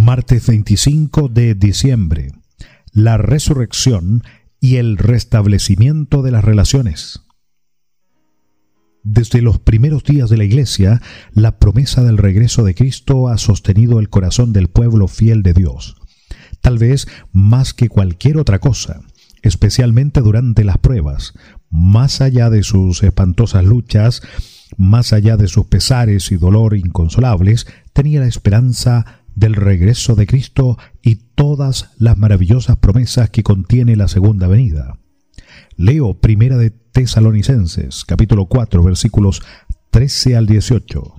Martes 25 de diciembre. La resurrección y el restablecimiento de las relaciones. Desde los primeros días de la Iglesia, la promesa del regreso de Cristo ha sostenido el corazón del pueblo fiel de Dios, tal vez más que cualquier otra cosa, especialmente durante las pruebas, más allá de sus espantosas luchas, más allá de sus pesares y dolor inconsolables, tenía la esperanza del regreso de Cristo y todas las maravillosas promesas que contiene la segunda venida. Leo Primera de Tesalonicenses, capítulo 4, versículos 13 al 18.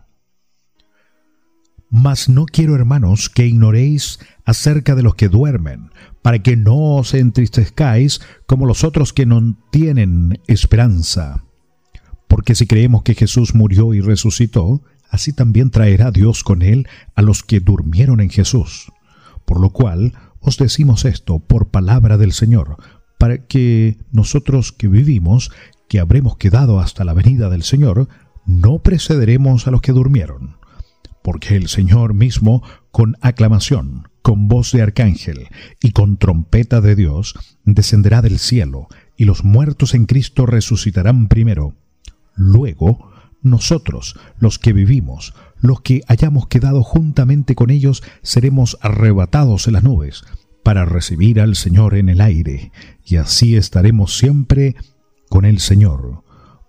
Mas no quiero, hermanos, que ignoréis acerca de los que duermen, para que no os entristezcáis como los otros que no tienen esperanza. Porque si creemos que Jesús murió y resucitó, así también traerá Dios con él a los que durmieron en Jesús. Por lo cual os decimos esto por palabra del Señor, para que nosotros que vivimos, que habremos quedado hasta la venida del Señor, no precederemos a los que durmieron. Porque el Señor mismo, con aclamación, con voz de arcángel y con trompeta de Dios, descenderá del cielo, y los muertos en Cristo resucitarán primero. Luego, nosotros, los que vivimos, los que hayamos quedado juntamente con ellos, seremos arrebatados en las nubes, para recibir al Señor en el aire, y así estaremos siempre con el Señor.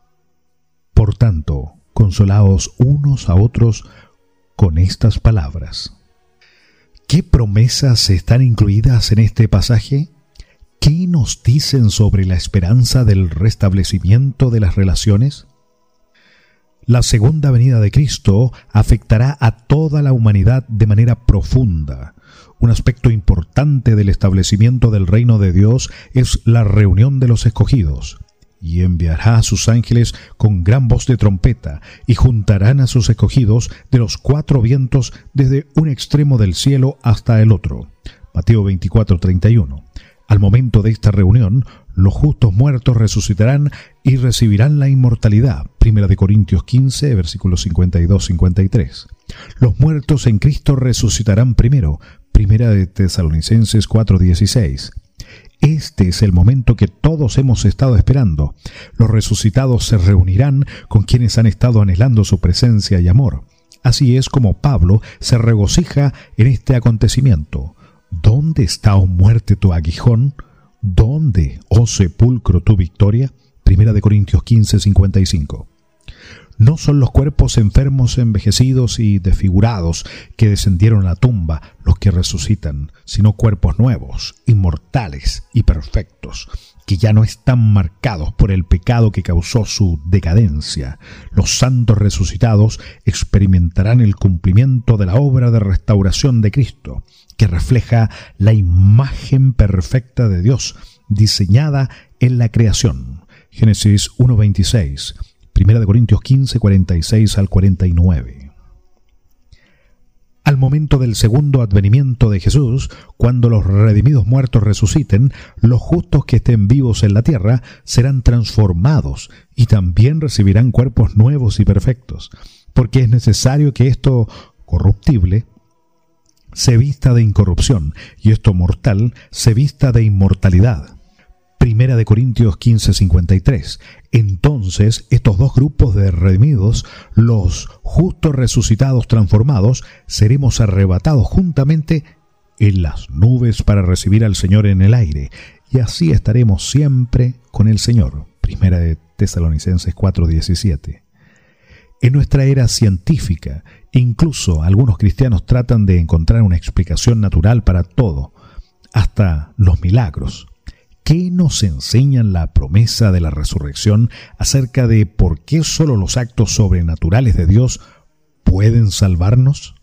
Por tanto, consolaos unos a otros con estas palabras. ¿Qué promesas están incluidas en este pasaje? ¿Qué nos dicen sobre la esperanza del restablecimiento de las relaciones? La segunda venida de Cristo afectará a toda la humanidad de manera profunda. Un aspecto importante del establecimiento del reino de Dios es la reunión de los escogidos. Y enviará a sus ángeles con gran voz de trompeta, y juntarán a sus escogidos de los cuatro vientos desde un extremo del cielo hasta el otro. Mateo 24:31. Al momento de esta reunión, los justos muertos resucitarán y recibirán la inmortalidad. 1 Corintios 15, versículos 52-53. Los muertos en Cristo resucitarán primero. 1 Tesalonicenses 4:16. Este es el momento que todos hemos estado esperando. Los resucitados se reunirán con quienes han estado anhelando su presencia y amor. Así es como Pablo se regocija en este acontecimiento. ¿Dónde está, oh muerte, tu aguijón? ¿Dónde, oh sepulcro, tu victoria? 1 Corintios 15:55. No son los cuerpos enfermos, envejecidos y desfigurados que descendieron a la tumba los que resucitan, sino cuerpos nuevos, inmortales y perfectos, que ya no están marcados por el pecado que causó su decadencia. Los santos resucitados experimentarán el cumplimiento de la obra de restauración de Cristo, que refleja la imagen perfecta de Dios, diseñada en la creación. Génesis 1:26. 1 Corintios 15, 46 al 49. Al momento del segundo advenimiento de Jesús, cuando los redimidos muertos resuciten, los justos que estén vivos en la tierra serán transformados y también recibirán cuerpos nuevos y perfectos, porque es necesario que esto corruptible se vista de incorrupción y esto mortal se vista de inmortalidad. 1 Corintios 15:53. Entonces, estos dos grupos de redimidos, los justos resucitados transformados, seremos arrebatados juntamente en las nubes para recibir al Señor en el aire, y así estaremos siempre con el Señor. 1 Tesalonicenses 4:17. En nuestra era científica, incluso algunos cristianos tratan de encontrar una explicación natural para todo, hasta los milagros. ¿Qué nos enseñan la promesa de la resurrección acerca de por qué solo los actos sobrenaturales de Dios pueden salvarnos?